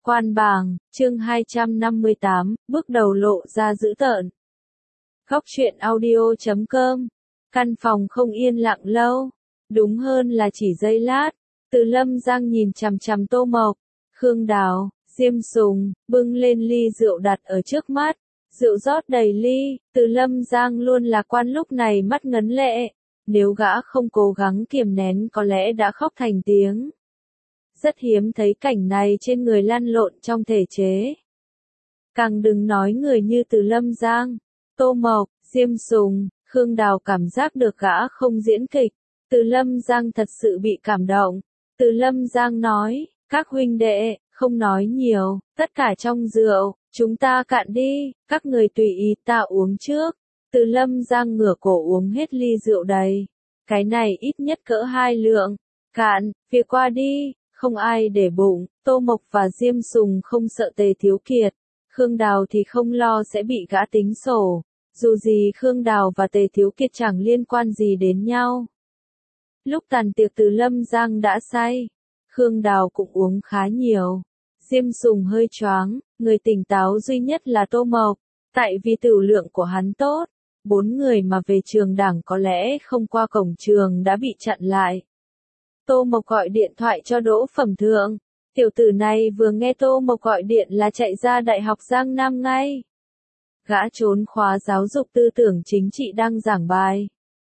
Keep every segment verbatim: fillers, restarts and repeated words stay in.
Quan bàng, chương hai trăm năm mươi tám, bước đầu lộ ra dữ tợn. Góc truyện audio chấm com. Căn phòng không yên lặng lâu. Đúng hơn là chỉ giây lát. Từ Lâm Giang nhìn chằm chằm Tô Mộc, Khương Đào, Diêm Sùng, bưng lên ly rượu đặt ở trước mắt. Rượu rót đầy ly, Từ Lâm Giang luôn lạc quan lúc này mắt ngấn lệ. Nếu gã không cố gắng kiềm nén có lẽ đã khóc thành tiếng. Rất hiếm thấy cảnh này trên người lăn lộn trong thể chế. Càng đừng nói người như Từ Lâm Giang, Tô Mộc, Diêm Sùng, Khương Đào cảm giác được gã không diễn kịch. Từ Lâm Giang thật sự bị cảm động. Từ Lâm Giang nói, các huynh đệ, không nói nhiều, tất cả trong rượu, chúng ta cạn đi, các người tùy ý ta uống trước. Từ Lâm Giang ngửa cổ uống hết ly rượu đầy. Cái này ít nhất cỡ hai lượng. Cạn, việc qua đi. Không ai để bụng, Tô Mộc và Diêm Sùng không sợ Tề Thiếu Kiệt. Khương Đào thì không lo sẽ bị gã tính sổ. Dù gì Khương Đào và Tề Thiếu Kiệt chẳng liên quan gì đến nhau. Lúc tàn tiệc Từ Lâm Giang đã say. Khương Đào cũng uống khá nhiều. Diêm Sùng hơi choáng, người tỉnh táo duy nhất là Tô Mộc. Tại vì tửu lượng của hắn tốt, bốn người mà về trường đảng có lẽ không qua cổng trường đã bị chặn lại. Tô Mộc gọi điện thoại cho Đỗ Phẩm Thượng. Tiểu tử này vừa nghe Tô Mộc gọi điện là chạy ra Đại học Giang Nam ngay. Gã trốn khóa giáo dục tư tưởng chính trị đang giảng bài.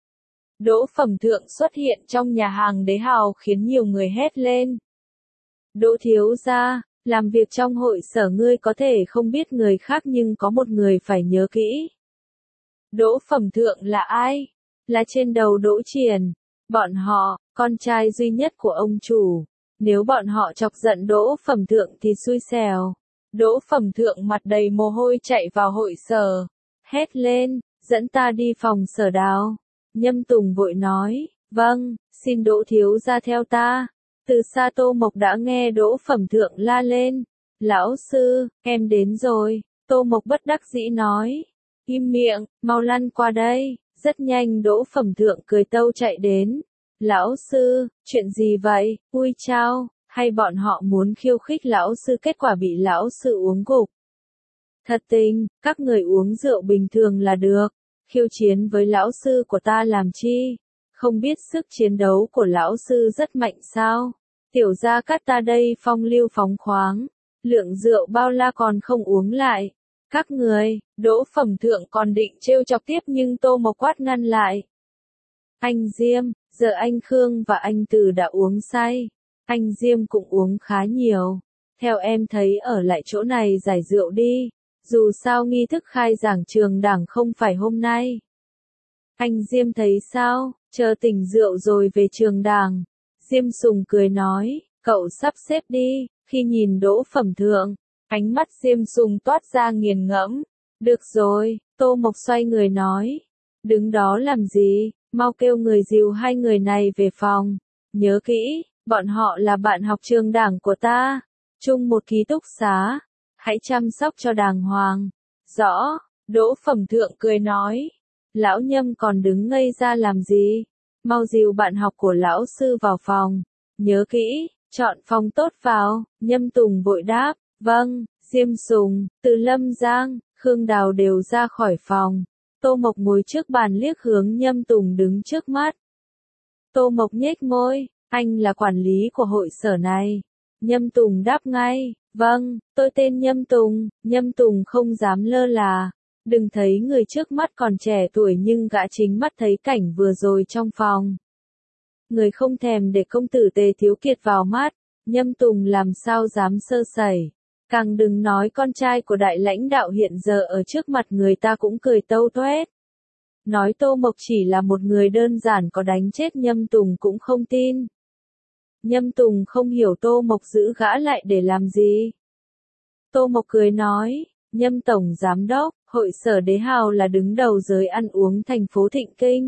Đỗ Phẩm Thượng xuất hiện trong nhà hàng Đế Hào khiến nhiều người hét lên. Đỗ thiếu gia, làm việc trong hội sở ngươi có thể không biết người khác nhưng có một người phải nhớ kỹ. Đỗ Phẩm Thượng là ai? Là trên đầu Đỗ Triền. Bọn họ, con trai duy nhất của ông chủ. Nếu bọn họ chọc giận Đỗ Phẩm Thượng thì xui xẻo. Đỗ Phẩm Thượng mặt đầy mồ hôi chạy vào hội sở. Hét lên, dẫn ta đi phòng Sở Đào. Nhâm Tùng vội nói, vâng, xin Đỗ thiếu gia theo ta. Từ xa Tô Mộc đã nghe Đỗ Phẩm Thượng la lên. Lão sư, em đến rồi. Tô Mộc bất đắc dĩ nói. Im miệng, mau lăn qua đây. Rất nhanh Đỗ Phẩm Thượng cười tâu chạy đến. Lão sư, chuyện gì vậy? Ui chao, hay bọn họ muốn khiêu khích lão sư kết quả bị lão sư uống gục? Thật tình, các người uống rượu bình thường là được. Khiêu chiến với lão sư của ta làm chi? Không biết sức chiến đấu của lão sư rất mạnh sao? Tiểu gia Cát ta đây phong lưu phóng khoáng. Lượng rượu bao la còn không uống lại. Các người, Đỗ Phẩm Thượng còn định trêu chọc tiếp nhưng Tô Mộc quát ngăn lại. Anh Diêm, giờ anh Khương và anh Từ đã uống say. Anh Diêm cũng uống khá nhiều. Theo em thấy ở lại chỗ này giải rượu đi. Dù sao nghi thức khai giảng trường đảng không phải hôm nay. Anh Diêm thấy sao, chờ tỉnh rượu rồi về trường đảng. Diêm Sùng cười nói, cậu sắp xếp đi. Khi nhìn Đỗ Phẩm Thượng, ánh mắt Diêm Sùng toát ra nghiền ngẫm. Được rồi, Tô Mộc xoay người nói. Đứng đó làm gì, mau kêu người dìu hai người này về phòng. Nhớ kỹ, bọn họ là bạn học trường đảng của ta. Chung một ký túc xá. Hãy chăm sóc cho đàng hoàng. Rõ, Đỗ Phẩm Thượng cười nói. Lão Nhâm còn đứng ngây ra làm gì? Mau dìu bạn học của lão sư vào phòng. Nhớ kỹ, chọn phòng tốt vào. Nhâm Tùng vội đáp. Vâng, Diêm Sùng, Từ Lâm Giang, Khương Đào đều ra khỏi phòng. Tô Mộc ngồi trước bàn liếc hướng Nhâm Tùng đứng trước mắt. Tô Mộc nhếch môi, anh là quản lý của hội sở này. Nhâm Tùng đáp ngay, vâng, tôi tên Nhâm Tùng. Nhâm Tùng không dám lơ là. Đừng thấy người trước mắt còn trẻ tuổi nhưng gã chính mắt thấy cảnh vừa rồi trong phòng. Người không thèm để công tử Tề Thiếu Kiệt vào mắt, Nhâm Tùng làm sao dám sơ sẩy. Càng đừng nói con trai của đại lãnh đạo hiện giờ ở trước mặt người ta cũng cười tâu tuét. Nói Tô Mộc chỉ là một người đơn giản có đánh chết Nhâm Tùng cũng không tin. Nhâm Tùng không hiểu Tô Mộc giữ gã lại để làm gì. Tô Mộc cười nói, Nhâm Tổng Giám Đốc, hội sở Đế Hào là đứng đầu giới ăn uống thành phố Thịnh Kinh.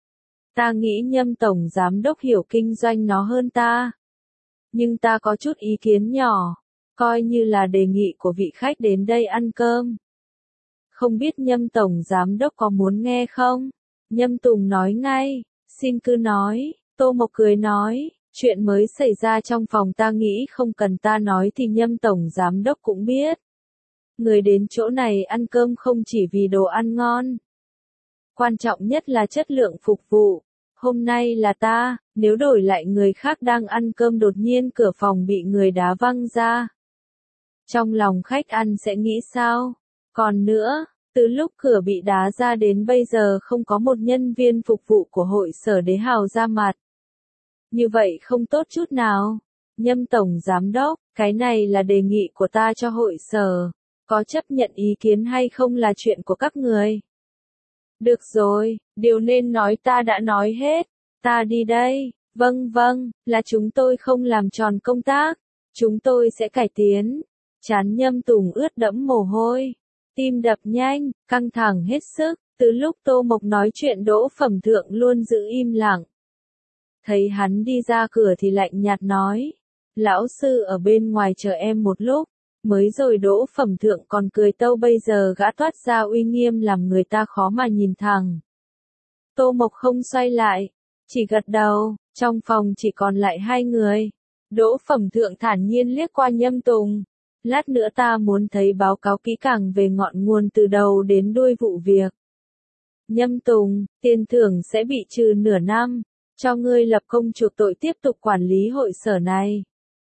Ta nghĩ Nhâm Tổng Giám Đốc hiểu kinh doanh nó hơn ta. Nhưng ta có chút ý kiến nhỏ. Coi như là đề nghị của vị khách đến đây ăn cơm. Không biết Nhâm Tổng Giám Đốc có muốn nghe không? Nhâm Tùng nói ngay, xin cứ nói. Tô Mộc cười nói, Chuyện mới xảy ra trong phòng ta nghĩ không cần ta nói thì Nhâm tổng giám đốc cũng biết. Người đến chỗ này ăn cơm không chỉ vì đồ ăn ngon. Quan trọng nhất là chất lượng phục vụ. Hôm nay là ta, nếu đổi lại người khác đang ăn cơm đột nhiên cửa phòng bị người đá văng ra. Trong lòng khách ăn sẽ nghĩ sao? Còn nữa, từ lúc cửa bị đá ra đến bây giờ không có một nhân viên phục vụ của hội sở Đế Hào ra mặt. Như vậy không tốt chút nào. Nhâm tổng giám đốc, cái này là đề nghị của ta cho hội sở. Có chấp nhận ý kiến hay không là chuyện của các người. Được rồi, điều nên nói ta đã nói hết. Ta đi đây. Vâng vâng, là chúng tôi không làm tròn công tác. Chúng tôi sẽ cải tiến. Trán Nhâm Tùng ướt đẫm mồ hôi. Tim đập nhanh, căng thẳng hết sức. Từ lúc Tô Mộc nói chuyện Đỗ Phẩm Thượng luôn giữ im lặng. Thấy hắn đi ra cửa thì lạnh nhạt nói. Lão sư ở bên ngoài chờ em một lúc. Mới rồi Đỗ Phẩm Thượng còn cười tâu bây giờ gã toát ra uy nghiêm làm người ta khó mà nhìn thẳng. Tô Mộc không xoay lại, chỉ gật đầu, trong phòng chỉ còn lại hai người. Đỗ Phẩm Thượng thản nhiên liếc qua Nhâm Tùng. Lát nữa ta muốn thấy báo cáo kỹ càng về ngọn nguồn từ đầu đến đuôi vụ việc. Nhâm Tùng, tiền thưởng sẽ bị trừ nửa năm, cho ngươi lập công chuộc tội tiếp tục quản lý hội sở này.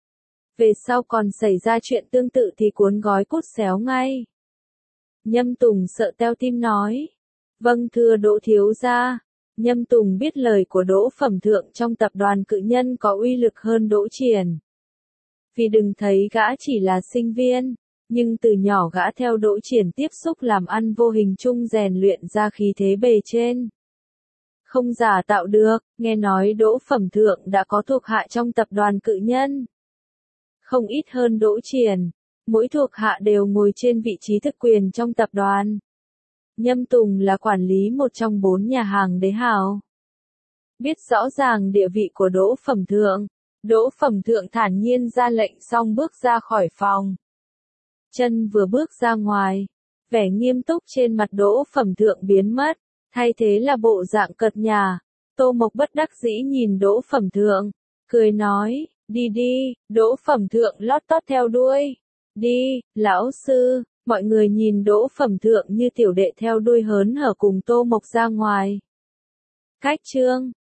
Về sau còn xảy ra chuyện tương tự thì cuốn gói cút xéo ngay. Nhâm Tùng sợ teo tim nói. Vâng thưa Đỗ thiếu gia. Nhâm Tùng biết lời của Đỗ Phẩm Thượng trong tập đoàn cự nhân có uy lực hơn Đỗ Triển. Vì đừng thấy gã chỉ là sinh viên, nhưng từ nhỏ gã theo Đỗ Triển tiếp xúc làm ăn vô hình chung rèn luyện ra khí thế bề trên. Không giả tạo được, nghe nói Đỗ Phẩm Thượng đã có thuộc hạ trong tập đoàn cự nhân. Không ít hơn Đỗ Triển, mỗi thuộc hạ đều ngồi trên vị trí thực quyền trong tập đoàn. Nhâm Tùng là quản lý một trong bốn nhà hàng Đế Hào. Biết rõ ràng địa vị của Đỗ Phẩm Thượng, Đỗ Phẩm Thượng thản nhiên ra lệnh xong bước ra khỏi phòng. Chân vừa bước ra ngoài, vẻ nghiêm túc trên mặt Đỗ Phẩm Thượng biến mất, thay thế là bộ dạng cợt nhả. Tô Mộc bất đắc dĩ nhìn Đỗ Phẩm Thượng, cười nói, đi đi, Đỗ Phẩm Thượng lót tót theo đuôi. Đi, lão sư, mọi người nhìn Đỗ Phẩm Thượng như tiểu đệ theo đuôi hớn hở cùng Tô Mộc ra ngoài. Cách chương